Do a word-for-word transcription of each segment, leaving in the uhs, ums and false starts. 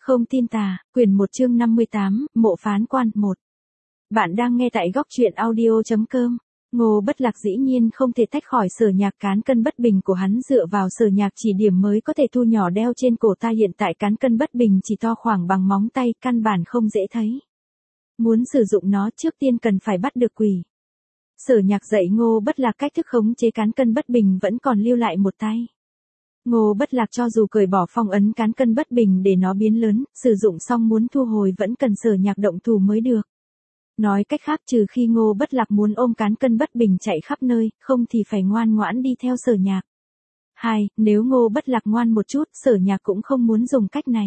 Không tin tà, quyển một chương năm mươi tám, mộ phán quan, một. Bạn đang nghe tại góc truyện audio chấm com. Ngô Bất Lạc dĩ nhiên không thể tách khỏi Sở Nhạc, cán cân bất bình của hắn dựa vào Sở Nhạc chỉ điểm mới có thể thu nhỏ đeo trên cổ ta, hiện tại cán cân bất bình chỉ to khoảng bằng móng tay, căn bản không dễ thấy. Muốn sử dụng nó trước tiên cần phải bắt được quỷ. Sở Nhạc dạy Ngô Bất Lạc cách thức khống chế cán cân bất bình vẫn còn lưu lại một tay. Ngô Bất Lạc cho dù cởi bỏ phong ấn cán cân bất bình để nó biến lớn, sử dụng xong muốn thu hồi vẫn cần Sở Nhạc động thủ mới được. Nói cách khác, trừ khi Ngô Bất Lạc muốn ôm cán cân bất bình chạy khắp nơi, không thì phải ngoan ngoãn đi theo Sở Nhạc. Hai, nếu Ngô Bất Lạc ngoan một chút, Sở Nhạc cũng không muốn dùng cách này.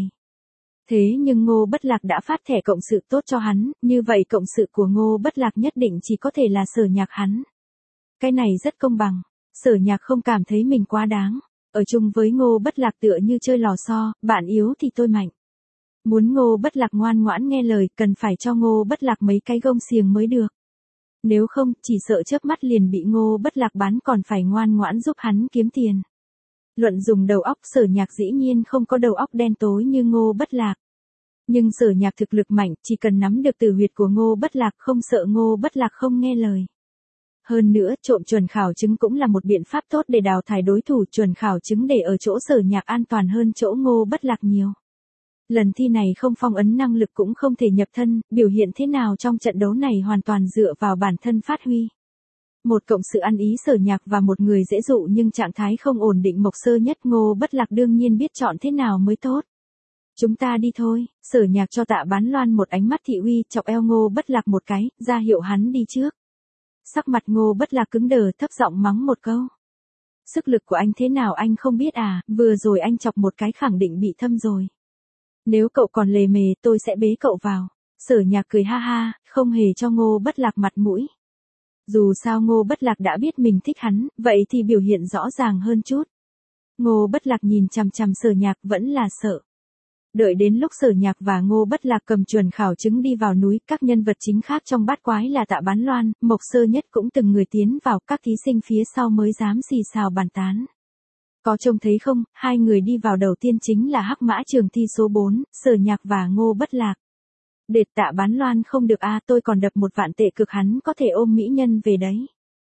Thế nhưng Ngô Bất Lạc đã phát thẻ cộng sự tốt cho hắn, như vậy cộng sự của Ngô Bất Lạc nhất định chỉ có thể là Sở Nhạc hắn. Cái này rất công bằng, Sở Nhạc không cảm thấy mình quá đáng. Ở chung với Ngô Bất Lạc tựa như chơi lò xo, bạn yếu thì tôi mạnh. Muốn Ngô Bất Lạc ngoan ngoãn nghe lời, cần phải cho Ngô Bất Lạc mấy cái gông xiềng mới được. Nếu không, chỉ sợ chớp mắt liền bị Ngô Bất Lạc bán, còn phải ngoan ngoãn giúp hắn kiếm tiền. Luận dùng đầu óc, Sở Nhạc dĩ nhiên không có đầu óc đen tối như Ngô Bất Lạc. Nhưng Sở Nhạc thực lực mạnh, chỉ cần nắm được tử huyệt của Ngô Bất Lạc không sợ Ngô Bất Lạc không nghe lời. Hơn nữa, trộm chuẩn khảo chứng cũng là một biện pháp tốt để đào thải đối thủ, chuẩn khảo chứng để ở chỗ Sở Nhạc an toàn hơn chỗ Ngô Bất Lạc nhiều. Lần thi này không phong ấn năng lực cũng không thể nhập thân, biểu hiện thế nào trong trận đấu này hoàn toàn dựa vào bản thân phát huy. Một cộng sự ăn ý Sở Nhạc và một người dễ dụ nhưng trạng thái không ổn định Mộc Sơ Nhất, Ngô Bất Lạc đương nhiên biết chọn thế nào mới tốt. Chúng ta đi thôi, Sở Nhạc cho Tạ Bán Loan một ánh mắt thị uy, chọc eo Ngô Bất Lạc một cái, ra hiệu hắn đi trước. Sắc mặt Ngô Bất Lạc cứng đờ, thấp giọng mắng một câu. Sức lực của anh thế nào anh không biết à, vừa rồi anh chọc một cái khẳng định bị thâm rồi. Nếu cậu còn lề mề tôi sẽ bế cậu vào. Sở Nhạc cười ha ha, không hề cho Ngô Bất Lạc mặt mũi. Dù sao Ngô Bất Lạc đã biết mình thích hắn, vậy thì biểu hiện rõ ràng hơn chút. Ngô Bất Lạc nhìn chằm chằm Sở Nhạc vẫn là sợ. Đợi đến lúc Sở Nhạc và Ngô Bất Lạc cầm chuẩn khảo chứng đi vào núi, các nhân vật chính khác trong bát quái là Tạ Bán Loan, Mộc Sơ Nhất cũng từng người tiến vào, các thí sinh phía sau mới dám xì xào bàn tán. Có trông thấy không, hai người đi vào đầu tiên chính là Hắc Mã trường thi số bốn, Sở Nhạc và Ngô Bất Lạc. Đệt Tạ Bán Loan không được a, tôi còn đập một vạn tệ cực hắn có thể ôm mỹ nhân về đấy.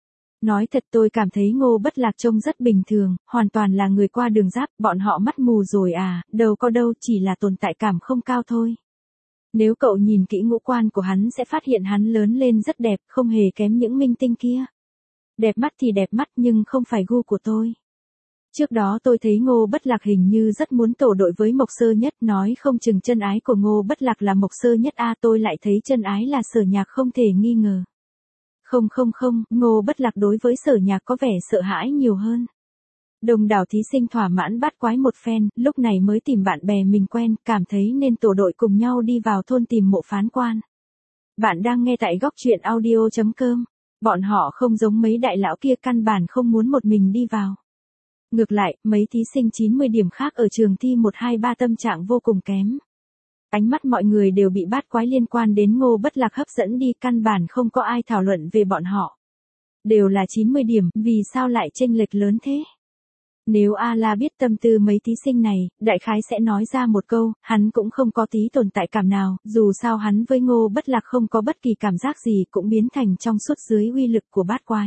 Nói thật tôi cảm thấy Ngô Bất Lạc trông rất bình thường, hoàn toàn là người qua đường giáp, bọn họ mắt mù rồi à, đâu có đâu, chỉ là tồn tại cảm không cao thôi. Nếu cậu nhìn kỹ ngũ quan của hắn sẽ phát hiện hắn lớn lên rất đẹp, không hề kém những minh tinh kia. Đẹp mắt thì đẹp mắt nhưng không phải gu của tôi. Trước đó tôi thấy Ngô Bất Lạc hình như rất muốn tổ đội với Mộc Sơ Nhất, nói không chừng chân ái của Ngô Bất Lạc là Mộc Sơ Nhất a, tôi lại thấy chân ái là Sở Nhạc, không thể nghi ngờ. Không không không, Ngô Bất Lạc đối với Sở Nhạc có vẻ sợ hãi nhiều hơn. Đông đảo thí sinh thỏa mãn bát quái một phen, lúc này mới tìm bạn bè mình quen, cảm thấy nên tổ đội cùng nhau đi vào thôn tìm mộ phán quan. Bạn đang nghe tại góc truyện audio chấm com. Bọn họ không giống mấy đại lão kia, căn bản không muốn một mình đi vào. Ngược lại, mấy thí sinh chín mươi điểm khác ở trường thi một hai ba tâm trạng vô cùng kém. Ánh mắt mọi người đều bị bát quái liên quan đến Ngô Bất Lạc hấp dẫn đi, căn bản không có ai thảo luận về bọn họ. Đều là chín mươi điểm, vì sao lại chênh lệch lớn thế? Nếu A-la biết tâm tư mấy thí sinh này, đại khái sẽ nói ra một câu, hắn cũng không có tí tồn tại cảm nào, dù sao hắn với Ngô Bất Lạc không có bất kỳ cảm giác gì, cũng biến thành trong suốt dưới uy lực của bát quái.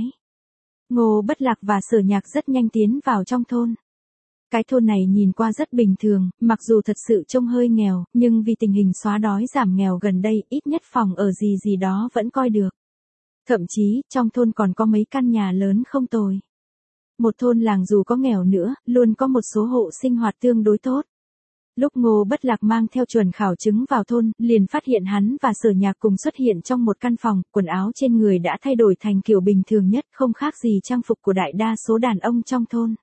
Ngô Bất Lạc và Sở Nhạc rất nhanh tiến vào trong thôn. Cái thôn này nhìn qua rất bình thường, mặc dù thật sự trông hơi nghèo, nhưng vì tình hình xóa đói giảm nghèo gần đây, ít nhất phòng ở gì gì đó vẫn coi được. Thậm chí, trong thôn còn có mấy căn nhà lớn không tồi. Một thôn làng dù có nghèo nữa, luôn có một số hộ sinh hoạt tương đối tốt. Lúc Ngô Bất Lạc mang theo chuẩn khảo chứng vào thôn, liền phát hiện hắn và Sở Nhạc cùng xuất hiện trong một căn phòng, quần áo trên người đã thay đổi thành kiểu bình thường nhất, không khác gì trang phục của đại đa số đàn ông trong thôn.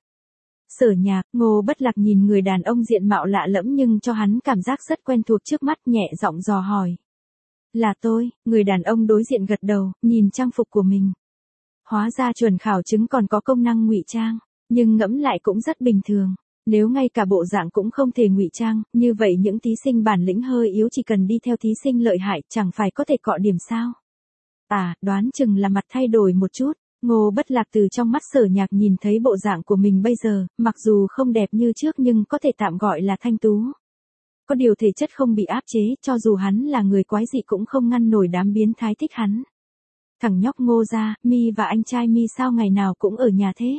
Sở Nhạc, Ngô Bất Lạc nhìn người đàn ông diện mạo lạ lẫm nhưng cho hắn cảm giác rất quen thuộc trước mắt, nhẹ giọng dò hỏi. Là tôi, người đàn ông đối diện gật đầu, nhìn trang phục của mình. Hóa ra chuẩn khảo chứng còn có công năng ngụy trang, nhưng ngẫm lại cũng rất bình thường. Nếu ngay cả bộ dạng cũng không thể ngụy trang, như vậy những thí sinh bản lĩnh hơi yếu chỉ cần đi theo thí sinh lợi hại chẳng phải có thể cọ điểm sao? À, đoán chừng là mặt thay đổi một chút. Ngô Bất Lạc từ trong mắt Sở Nhạc nhìn thấy bộ dạng của mình bây giờ, mặc dù không đẹp như trước nhưng có thể tạm gọi là thanh tú. có điều thể chất không bị áp chế, cho dù hắn là người quái dị cũng không ngăn nổi đám biến thái thích hắn. Thằng nhóc Ngô gia, Mi và anh trai Mi sao ngày nào cũng ở nhà thế?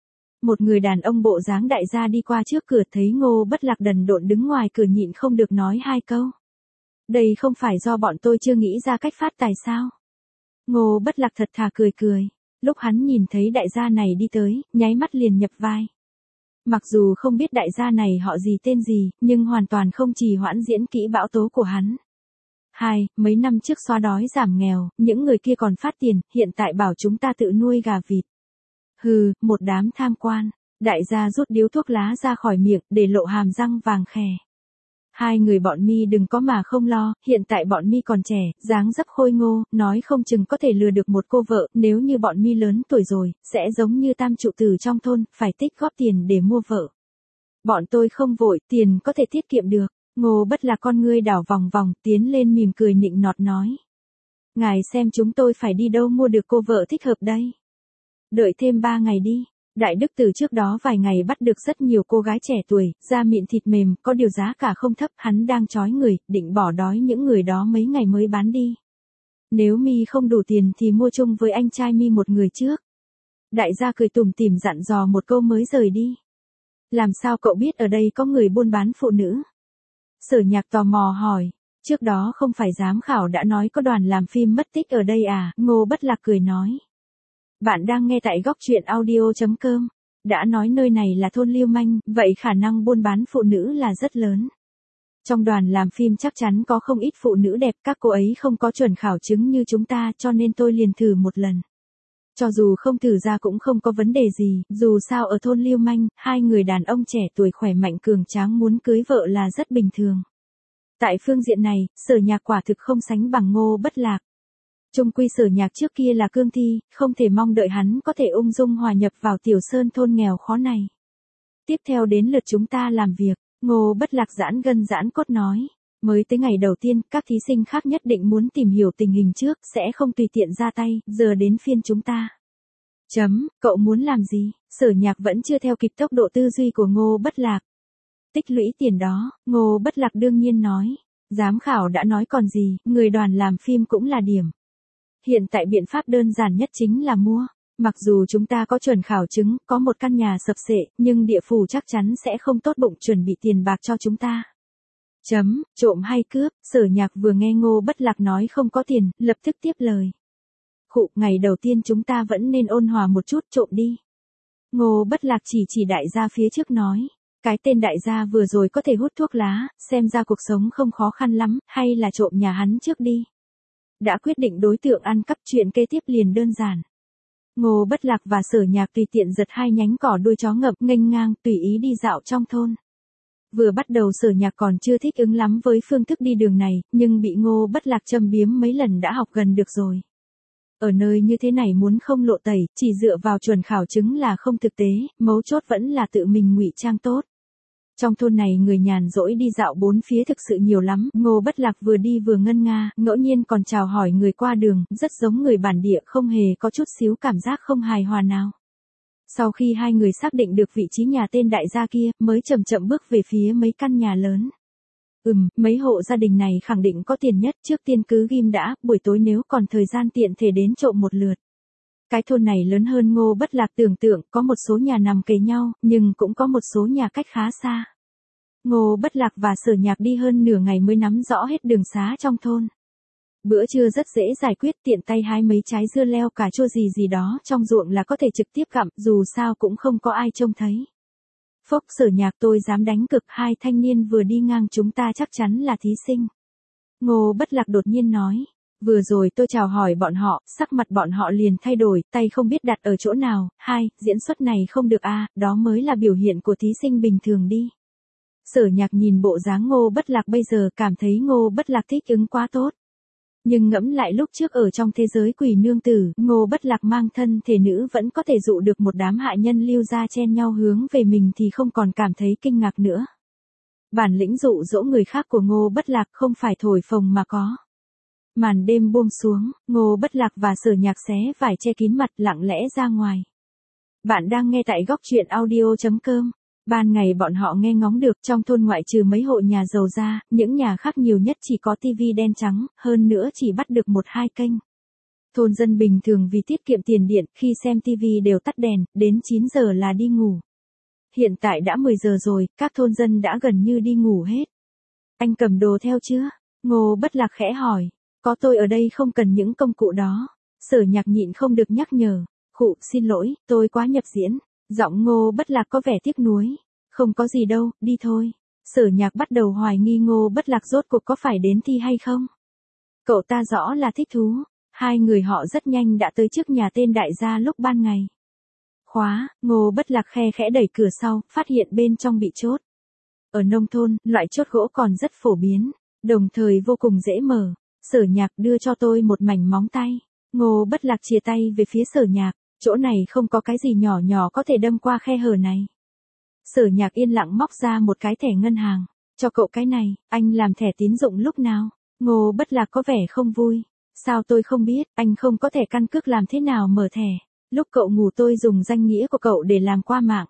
Một người đàn ông bộ dáng đại gia đi qua trước cửa thấy Ngô Bất Lạc đần độn đứng ngoài cửa nhịn không được nói hai câu. Đây không phải do bọn tôi chưa nghĩ ra cách phát tài sao? Ngô Bất Lạc thật thà cười cười. Lúc hắn nhìn thấy đại gia này đi tới, nháy mắt liền nhập vai. Mặc dù không biết đại gia này họ gì tên gì, nhưng hoàn toàn không trì hoãn diễn kỹ bão tố của hắn. Hai, mấy năm trước xóa đói giảm nghèo, những người kia còn phát tiền, hiện tại bảo chúng ta tự nuôi gà vịt. Hừ, một đám tham quan. Đại gia rút điếu thuốc lá ra khỏi miệng, để lộ hàm răng vàng khè. Hai người bọn Mi đừng có mà không lo, hiện tại bọn Mi còn trẻ, dáng dấp khôi ngô, nói không chừng có thể lừa được một cô vợ, nếu như bọn Mi lớn tuổi rồi, sẽ giống như tam trụ tử trong thôn, phải tích góp tiền để mua vợ. Bọn tôi không vội, tiền có thể tiết kiệm được. Ngô Bất Lạc con ngươi đảo vòng vòng, tiến lên mỉm cười nịnh nọt nói. Ngài xem chúng tôi phải đi đâu mua được cô vợ thích hợp đây. Đợi thêm ba ngày đi. Đại Đức từ trước đó vài ngày bắt được rất nhiều cô gái trẻ tuổi, da mịn thịt mềm, có điều giá cả không thấp, hắn đang trói người, định bỏ đói những người đó mấy ngày mới bán đi. Nếu Mi không đủ tiền thì mua chung với anh trai Mi một người trước. Đại gia cười tủm tỉm dặn dò một câu mới rời đi. Làm sao cậu biết ở đây có người buôn bán phụ nữ? Sở Nhạc tò mò hỏi, trước đó không phải giám khảo đã nói có đoàn làm phim mất tích ở đây à? Ngô Bất Lạc cười nói. Bạn đang nghe tại góc truyện audio chấm com. Đã nói nơi này là thôn lưu manh, vậy khả năng buôn bán phụ nữ là rất lớn. Trong đoàn làm phim chắc chắn có không ít phụ nữ đẹp, các cô ấy không có chuẩn khảo chứng như chúng ta cho nên tôi liền thử một lần. Cho dù không thử ra cũng không có vấn đề gì, dù sao ở thôn lưu manh, hai người đàn ông trẻ tuổi khỏe mạnh cường tráng muốn cưới vợ là rất bình thường. Tại phương diện này, Sở Nhạc quả thực không sánh bằng Ngô Bất Lạc. Chung quy Sở Nhạc trước kia là cương thi, không thể mong đợi hắn có thể ung dung hòa nhập vào tiểu sơn thôn nghèo khó này. Tiếp theo đến lượt chúng ta làm việc, Ngô Bất Lạc giãn gân giãn cốt nói. Mới tới ngày đầu tiên, các thí sinh khác nhất định muốn tìm hiểu tình hình trước, sẽ không tùy tiện ra tay, giờ đến phiên chúng ta. Chấm, cậu muốn làm gì? Sở Nhạc vẫn chưa theo kịp tốc độ tư duy của Ngô Bất Lạc. Tích lũy tiền đó, Ngô Bất Lạc đương nhiên nói. Giám khảo đã nói còn gì, người đoàn làm phim cũng là điểm. Hiện tại biện pháp đơn giản nhất chính là mua. Mặc dù chúng ta có chuẩn khảo chứng, có một căn nhà sập sệ, nhưng địa phủ chắc chắn sẽ không tốt bụng chuẩn bị tiền bạc cho chúng ta. Chấm, trộm hay cướp? Sở Nhạc vừa nghe Ngô Bất Lạc nói không có tiền, lập tức tiếp lời. Khụ, ngày đầu tiên chúng ta vẫn nên ôn hòa một chút, trộm đi. Ngô Bất Lạc chỉ chỉ đại gia phía trước nói. Cái tên đại gia vừa rồi có thể hút thuốc lá, xem ra cuộc sống không khó khăn lắm, hay là trộm nhà hắn trước đi. Đã quyết định đối tượng ăn cắp, chuyện kế tiếp liền đơn giản. Ngô Bất Lạc và Sở Nhạc tùy tiện giật hai nhánh cỏ đuôi chó ngập nghênh ngang tùy ý đi dạo trong thôn. Vừa bắt đầu Sở Nhạc còn chưa thích ứng lắm với phương thức đi đường này, nhưng bị Ngô Bất Lạc châm biếm mấy lần đã học gần được rồi. Ở nơi như thế này muốn không lộ tẩy, chỉ dựa vào chuẩn khảo chứng là không thực tế, mấu chốt vẫn là tự mình ngụy trang tốt. Trong thôn này người nhàn rỗi đi dạo bốn phía thực sự nhiều lắm, Ngô Bất Lạc vừa đi vừa ngân nga, ngẫu nhiên còn chào hỏi người qua đường, rất giống người bản địa, không hề có chút xíu cảm giác không hài hòa nào. Sau khi hai người xác định được vị trí nhà tên đại gia kia, mới chậm chậm bước về phía mấy căn nhà lớn. Ừm, mấy hộ gia đình này khẳng định có tiền nhất, trước tiên cứ ghim đã, buổi tối nếu còn thời gian tiện thể đến trộm một lượt. Cái thôn này lớn hơn Ngô Bất Lạc tưởng tượng, có một số nhà nằm kề nhau, nhưng cũng có một số nhà cách khá xa. Ngô Bất Lạc và Sở Nhạc đi hơn nửa ngày mới nắm rõ hết đường xá trong thôn. Bữa trưa rất dễ giải quyết, tiện tay hái mấy trái dưa leo cà chua gì gì đó trong ruộng là có thể trực tiếp gặm, dù sao cũng không có ai trông thấy. Phốc, Sở Nhạc tôi dám đánh cực, hai thanh niên vừa đi ngang chúng ta chắc chắn là thí sinh. Ngô Bất Lạc đột nhiên nói. Vừa rồi tôi chào hỏi bọn họ, sắc mặt bọn họ liền thay đổi, tay không biết đặt ở chỗ nào. Hai, diễn xuất này không được a, à, đó mới là biểu hiện của thí sinh bình thường đi. Sở Nhạc nhìn bộ dáng Ngô Bất Lạc bây giờ cảm thấy Ngô Bất Lạc thích ứng quá tốt. Nhưng ngẫm lại lúc trước ở trong thế giới quỷ nương tử, Ngô Bất Lạc mang thân thể nữ vẫn có thể dụ được một đám hạ nhân lưu ra chen nhau hướng về mình thì không còn cảm thấy kinh ngạc nữa. Bản lĩnh dụ dỗ người khác của Ngô Bất Lạc không phải thổi phồng mà có. Màn đêm buông xuống, Ngô Bất Lạc và Sở Nhạc xé vải che kín mặt lặng lẽ ra ngoài. Bạn đang nghe tại góc truyện audio chấm com. Ban ngày bọn họ nghe ngóng được trong thôn ngoại trừ mấy hộ nhà giàu ra, những nhà khác nhiều nhất chỉ có tivi đen trắng, hơn nữa chỉ bắt được một hai kênh. Thôn dân bình thường vì tiết kiệm tiền điện, khi xem tivi đều tắt đèn, đến chín giờ là đi ngủ. Hiện tại đã mười giờ rồi, các thôn dân đã gần như đi ngủ hết. Anh cầm đồ theo chưa? Ngô Bất Lạc khẽ hỏi. Có, tôi ở đây không cần những công cụ đó. Sở Nhạc nhịn không được nhắc nhở. Khụ, xin lỗi, tôi quá nhập diễn. Giọng Ngô Bất Lạc có vẻ tiếc nuối. Không có gì đâu, đi thôi. Sở Nhạc bắt đầu hoài nghi Ngô Bất Lạc rốt cuộc có phải đến thi hay không. Cậu ta rõ là thích thú. Hai người họ rất nhanh đã tới trước nhà tên đại gia lúc ban ngày. Khóa, Ngô Bất Lạc khe khẽ đẩy cửa sau, phát hiện bên trong bị chốt. Ở nông thôn, loại chốt gỗ còn rất phổ biến, đồng thời vô cùng dễ mở. Sở Nhạc đưa cho tôi một mảnh móng tay. Ngô Bất Lạc chìa tay về phía Sở Nhạc, chỗ này không có cái gì nhỏ nhỏ có thể đâm qua khe hở này. Sở Nhạc yên lặng móc ra một cái thẻ ngân hàng. Cho cậu cái này, anh làm thẻ tín dụng lúc nào? Ngô Bất Lạc có vẻ không vui. Sao tôi không biết, anh không có thẻ căn cước làm thế nào mở thẻ. Lúc cậu ngủ tôi dùng danh nghĩa của cậu để làm qua mạng.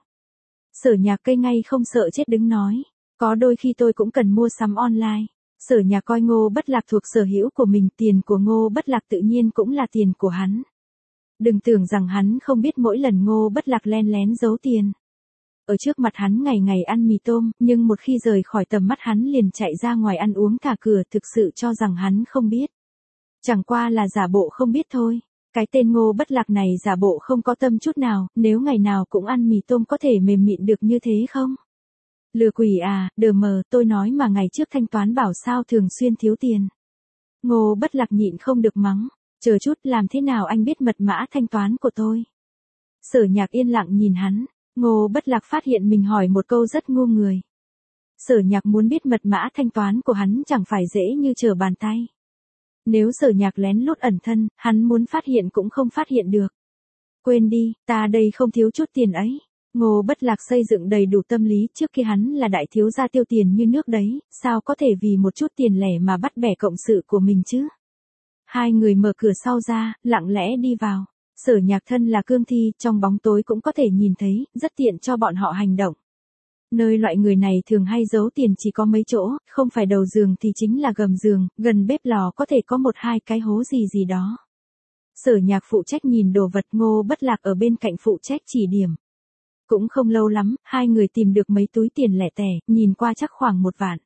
Sở Nhạc cây ngay không sợ chết đứng nói. Có đôi khi tôi cũng cần mua sắm online. Sở Nhạc coi Ngô Bất Lạc thuộc sở hữu của mình, tiền của Ngô Bất Lạc tự nhiên cũng là tiền của hắn. Đừng tưởng rằng hắn không biết mỗi lần Ngô Bất Lạc len lén giấu tiền. Ở trước mặt hắn ngày ngày ăn mì tôm, nhưng một khi rời khỏi tầm mắt hắn liền chạy ra ngoài ăn uống thả cửa, thực sự cho rằng hắn không biết. Chẳng qua là giả bộ không biết thôi. Cái tên Ngô Bất Lạc này giả bộ không có tâm chút nào, nếu ngày nào cũng ăn mì tôm có thể mềm mịn được như thế không? Lừa quỷ à, đờ mờ, tôi nói mà ngày trước thanh toán bảo sao thường xuyên thiếu tiền. Ngô Bất Lạc nhịn không được mắng, chờ chút, làm thế nào anh biết mật mã thanh toán của tôi? Sở Nhạc yên lặng nhìn hắn, Ngô Bất Lạc phát hiện mình hỏi một câu rất ngu người. Sở Nhạc muốn biết mật mã thanh toán của hắn chẳng phải dễ như trở bàn tay. Nếu Sở Nhạc lén lút ẩn thân, hắn muốn phát hiện cũng không phát hiện được. Quên đi, ta đây không thiếu chút tiền ấy. Ngô Bất Lạc xây dựng đầy đủ tâm lý, trước khi hắn là đại thiếu gia tiêu tiền như nước đấy, sao có thể vì một chút tiền lẻ mà bắt bẻ cộng sự của mình chứ? Hai người mở cửa sau ra, lặng lẽ đi vào. Sở Nhạc thân là cương thi, trong bóng tối cũng có thể nhìn thấy, rất tiện cho bọn họ hành động. Nơi loại người này thường hay giấu tiền chỉ có mấy chỗ, không phải đầu giường thì chính là gầm giường, gần bếp lò có thể có một hai cái hố gì gì đó. Sở Nhạc phụ trách nhìn đồ vật, Ngô Bất Lạc ở bên cạnh phụ trách chỉ điểm. Cũng không lâu lắm, hai người tìm được mấy túi tiền lẻ tẻ, nhìn qua chắc khoảng một vạn.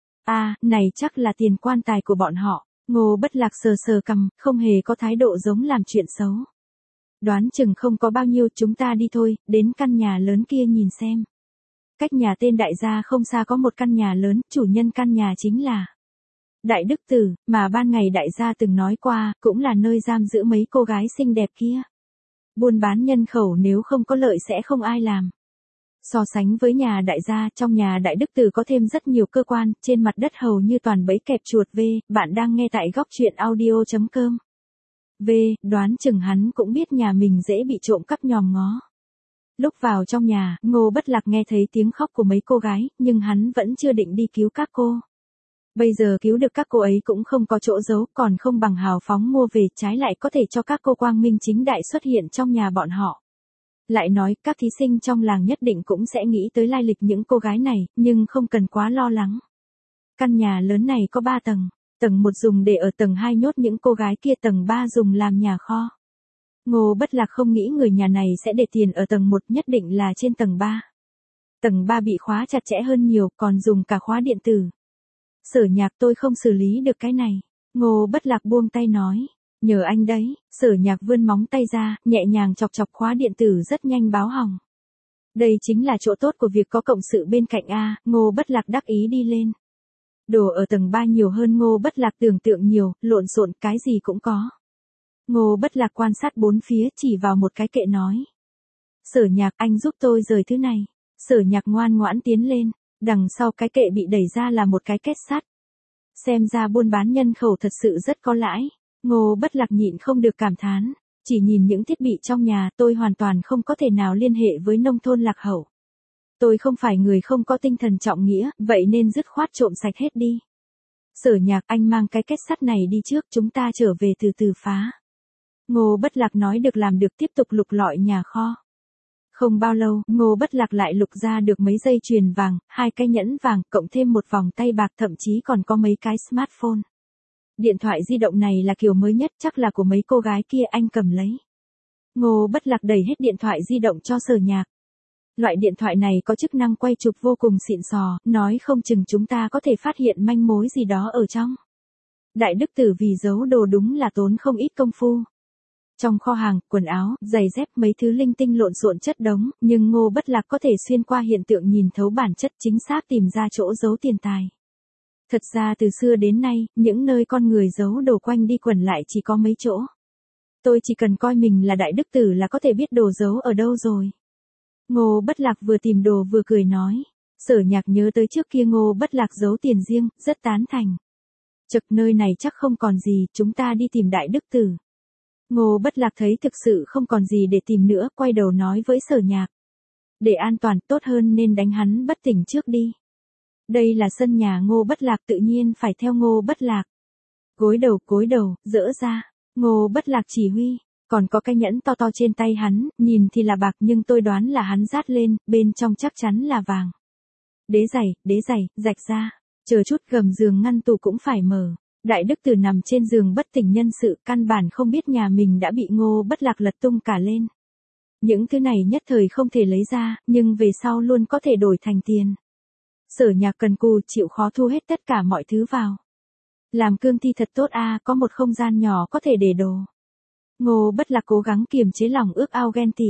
À, này chắc là tiền quan tài của bọn họ. Ngô Bất Lạc sờ sờ cằm, không hề có thái độ giống làm chuyện xấu. Đoán chừng không có bao nhiêu, chúng ta đi thôi, đến căn nhà lớn kia nhìn xem. Cách nhà tên đại gia không xa có một căn nhà lớn, chủ nhân căn nhà chính là Đại Đức Tử, mà ban ngày đại gia từng nói qua, cũng là nơi giam giữ mấy cô gái xinh đẹp kia. Buôn bán nhân khẩu nếu không có lợi sẽ không ai làm. So sánh với nhà đại gia, trong nhà Đại Đức Tử có thêm rất nhiều cơ quan, trên mặt đất hầu như toàn bẫy kẹp chuột. V, bạn đang nghe tại góc truyện audio chấm com. V, đoán chừng hắn cũng biết nhà mình dễ bị trộm cắp nhòm ngó. Lúc vào trong nhà, Ngô Bất Lạc nghe thấy tiếng khóc của mấy cô gái, nhưng hắn vẫn chưa định đi cứu các cô. Bây giờ cứu được các cô ấy cũng không có chỗ giấu, còn không bằng hào phóng mua về, trái lại có thể cho các cô quang minh chính đại xuất hiện trong nhà bọn họ. Lại nói, các thí sinh trong làng nhất định cũng sẽ nghĩ tới lai lịch những cô gái này, nhưng không cần quá lo lắng. Căn nhà lớn này có ba tầng, tầng một dùng để ở, tầng hai nhốt những cô gái kia, tầng ba dùng làm nhà kho. Ngô Bất Lạc không nghĩ người nhà này sẽ để tiền ở tầng một, nhất định là trên tầng ba. Tầng ba bị khóa chặt chẽ hơn nhiều, còn dùng cả khóa điện tử. Sở Nhạc, tôi không xử lý được cái này. Ngô Bất Lạc buông tay nói. Nhờ anh đấy. Sở Nhạc vươn móng tay ra, nhẹ nhàng chọc chọc khóa điện tử, rất nhanh báo hỏng. Đây chính là chỗ tốt của việc có cộng sự bên cạnh a. Ngô Bất Lạc đắc ý đi lên. Đồ ở tầng ba nhiều hơn Ngô Bất Lạc tưởng tượng nhiều, lộn xộn cái gì cũng có. Ngô Bất Lạc quan sát bốn phía, chỉ vào một cái kệ nói. Sở Nhạc, anh giúp tôi rời thứ này. Sở Nhạc ngoan ngoãn tiến lên, đằng sau cái kệ bị đẩy ra là một cái két sắt. Xem ra buôn bán nhân khẩu thật sự rất có lãi. Ngô Bất Lạc nhịn không được cảm thán. Chỉ nhìn những thiết bị trong nhà, tôi hoàn toàn không có thể nào liên hệ với nông thôn lạc hậu. Tôi không phải người không có tinh thần trọng nghĩa, vậy nên dứt khoát trộm sạch hết đi. Sở Nhạc, anh mang cái két sắt này đi trước, chúng ta trở về từ từ phá. Ngô Bất Lạc nói được làm được, tiếp tục lục lọi nhà kho. Không bao lâu, Ngô Bất Lạc lại lục ra được mấy dây chuyền vàng, hai cái nhẫn vàng, cộng thêm một vòng tay bạc, thậm chí còn có mấy cái smartphone. Điện thoại di động này là kiểu mới nhất, chắc là của mấy cô gái kia, anh cầm lấy. Ngô Bất Lạc đẩy hết điện thoại di động cho Sở Nhạc. Loại điện thoại này có chức năng quay chụp vô cùng xịn sò, nói không chừng chúng ta có thể phát hiện manh mối gì đó ở trong. Đại Đức Tử vì giấu đồ đúng là tốn không ít công phu. Trong kho hàng, quần áo, giày dép, mấy thứ linh tinh lộn xộn chất đống, nhưng Ngô Bất Lạc có thể xuyên qua hiện tượng nhìn thấu bản chất, chính xác tìm ra chỗ giấu tiền tài. Thật ra từ xưa đến nay, những nơi con người giấu đồ quanh đi quẩn lại chỉ có mấy chỗ. Tôi chỉ cần coi mình là Đại Đức Tử là có thể biết đồ giấu ở đâu rồi. Ngô Bất Lạc vừa tìm đồ vừa cười nói. Sở Nhạc nhớ tới trước kia Ngô Bất Lạc giấu tiền riêng, rất tán thành. Chực, nơi này chắc không còn gì, chúng ta đi tìm Đại Đức Tử. Ngô Bất Lạc thấy thực sự không còn gì để tìm nữa, quay đầu nói với Sở Nhạc. Để an toàn, tốt hơn nên đánh hắn bất tỉnh trước đi. Đây là sân nhà Ngô Bất Lạc, tự nhiên phải theo Ngô Bất Lạc. Gối đầu, gối đầu, dỡ ra. Ngô Bất Lạc chỉ huy. Còn có cái nhẫn to to trên tay hắn, nhìn thì là bạc nhưng tôi đoán là hắn rát lên, bên trong chắc chắn là vàng. Đế giày, đế giày, rạch ra. Chờ chút, gầm giường ngăn tủ cũng phải mở. Đại Đức Tử nằm trên giường bất tỉnh nhân sự, căn bản không biết nhà mình đã bị Ngô Bất Lạc lật tung cả lên. Những thứ này nhất thời không thể lấy ra, nhưng về sau luôn có thể đổi thành tiền. Sở Nhạc cần cù chịu khó thu hết tất cả mọi thứ vào. Làm cương thi thật tốt a, có một không gian nhỏ có thể để đồ. Ngô Bất Lạc cố gắng kiềm chế lòng ước ao ghen tị.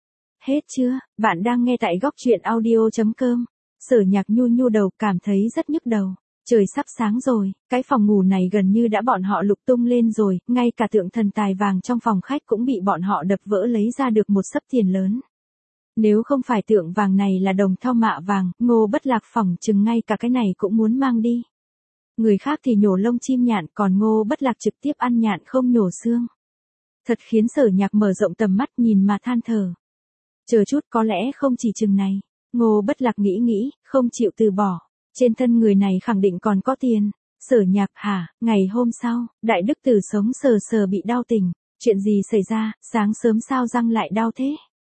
Hết chưa, bạn đang nghe tại góc truyện audio chấm com. Sở Nhạc nhu nhu đầu, cảm thấy rất nhức đầu. Trời sắp sáng rồi, cái phòng ngủ này gần như đã bọn họ lục tung lên rồi, ngay cả tượng thần tài vàng trong phòng khách cũng bị bọn họ đập vỡ lấy ra được một xấp tiền lớn. Nếu không phải tượng vàng này là đồng thau mạ vàng, Ngô Bất Lạc phỏng chừng ngay cả cái này cũng muốn mang đi. Người khác thì nhổ lông chim nhạn, còn Ngô Bất Lạc trực tiếp ăn nhạn không nhổ xương. Thật khiến Sở Nhạc mở rộng tầm mắt nhìn mà than thở. Chờ chút, có lẽ không chỉ chừng này. Ngô Bất Lạc nghĩ nghĩ, không chịu từ bỏ. Trên thân người này khẳng định còn có tiền. Sở Nhạc hả, ngày hôm sau, Đại Đức Tử sống sờ sờ bị đau tỉnh. Chuyện gì xảy ra, sáng sớm sao răng lại đau thế?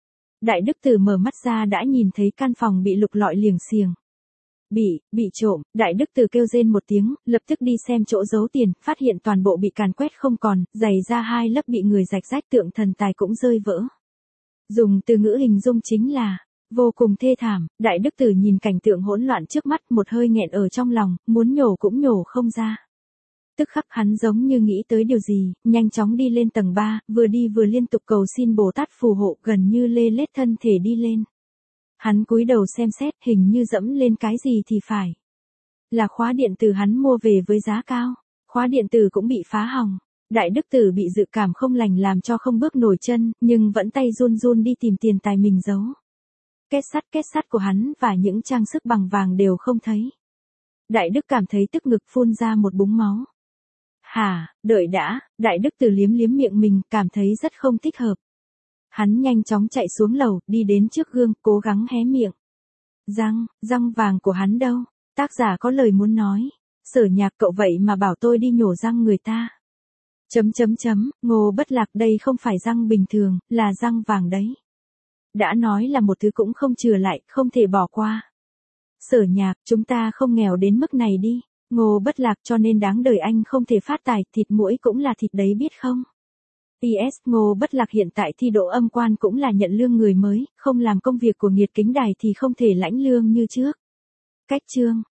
Đại Đức Tử mở mắt ra đã nhìn thấy căn phòng bị lục lọi liềng xiềng. Bị, bị trộm, Đại Đức Tử kêu rên một tiếng, lập tức đi xem chỗ giấu tiền, phát hiện toàn bộ bị càn quét không còn, giày ra hai lớp bị người rạch rách, tượng thần tài cũng rơi vỡ. Dùng từ ngữ hình dung chính là vô cùng thê thảm. Đại Đức Tử nhìn cảnh tượng hỗn loạn trước mắt, một hơi nghẹn ở trong lòng, muốn nhổ cũng nhổ không ra. Tức khắc hắn giống như nghĩ tới điều gì, nhanh chóng đi lên tầng ba, vừa đi vừa liên tục cầu xin Bồ Tát phù hộ, gần như lê lết thân thể đi lên. Hắn cúi đầu xem xét, hình như dẫm lên cái gì thì phải. Là khóa điện tử hắn mua về với giá cao. Khóa điện tử cũng bị phá hỏng. Đại Đức Tử bị dự cảm không lành làm cho không bước nổi chân, nhưng vẫn tay run run đi tìm tiền tài mình giấu. Kết sắt kết sắt của hắn và những trang sức bằng vàng đều không thấy. Đại Đức cảm thấy tức ngực phun ra một búng máu. Hả, đợi đã, Đại Đức Tử liếm liếm miệng mình, cảm thấy rất không thích hợp. Hắn nhanh chóng chạy xuống lầu, đi đến trước gương, cố gắng hé miệng. Răng, răng vàng của hắn đâu? Tác giả có lời muốn nói. Sở Nhạc, cậu vậy mà bảo tôi đi nhổ răng người ta. Chấm chấm chấm, Ngô Bất Lạc, đây không phải răng bình thường, là răng vàng đấy. Đã nói là một thứ cũng không chừa lại, không thể bỏ qua. Sở Nhạc, chúng ta không nghèo đến mức này đi. Ngô Bất Lạc, cho nên đáng đời anh không thể phát tài, thịt muỗi cũng là thịt đấy biết không? pê ét Ngô Bất Lạc hiện tại thi đỗ âm quan cũng là nhận lương người mới, không làm công việc của Nghiệt Kính Đài thì không thể lãnh lương như trước. Cách chương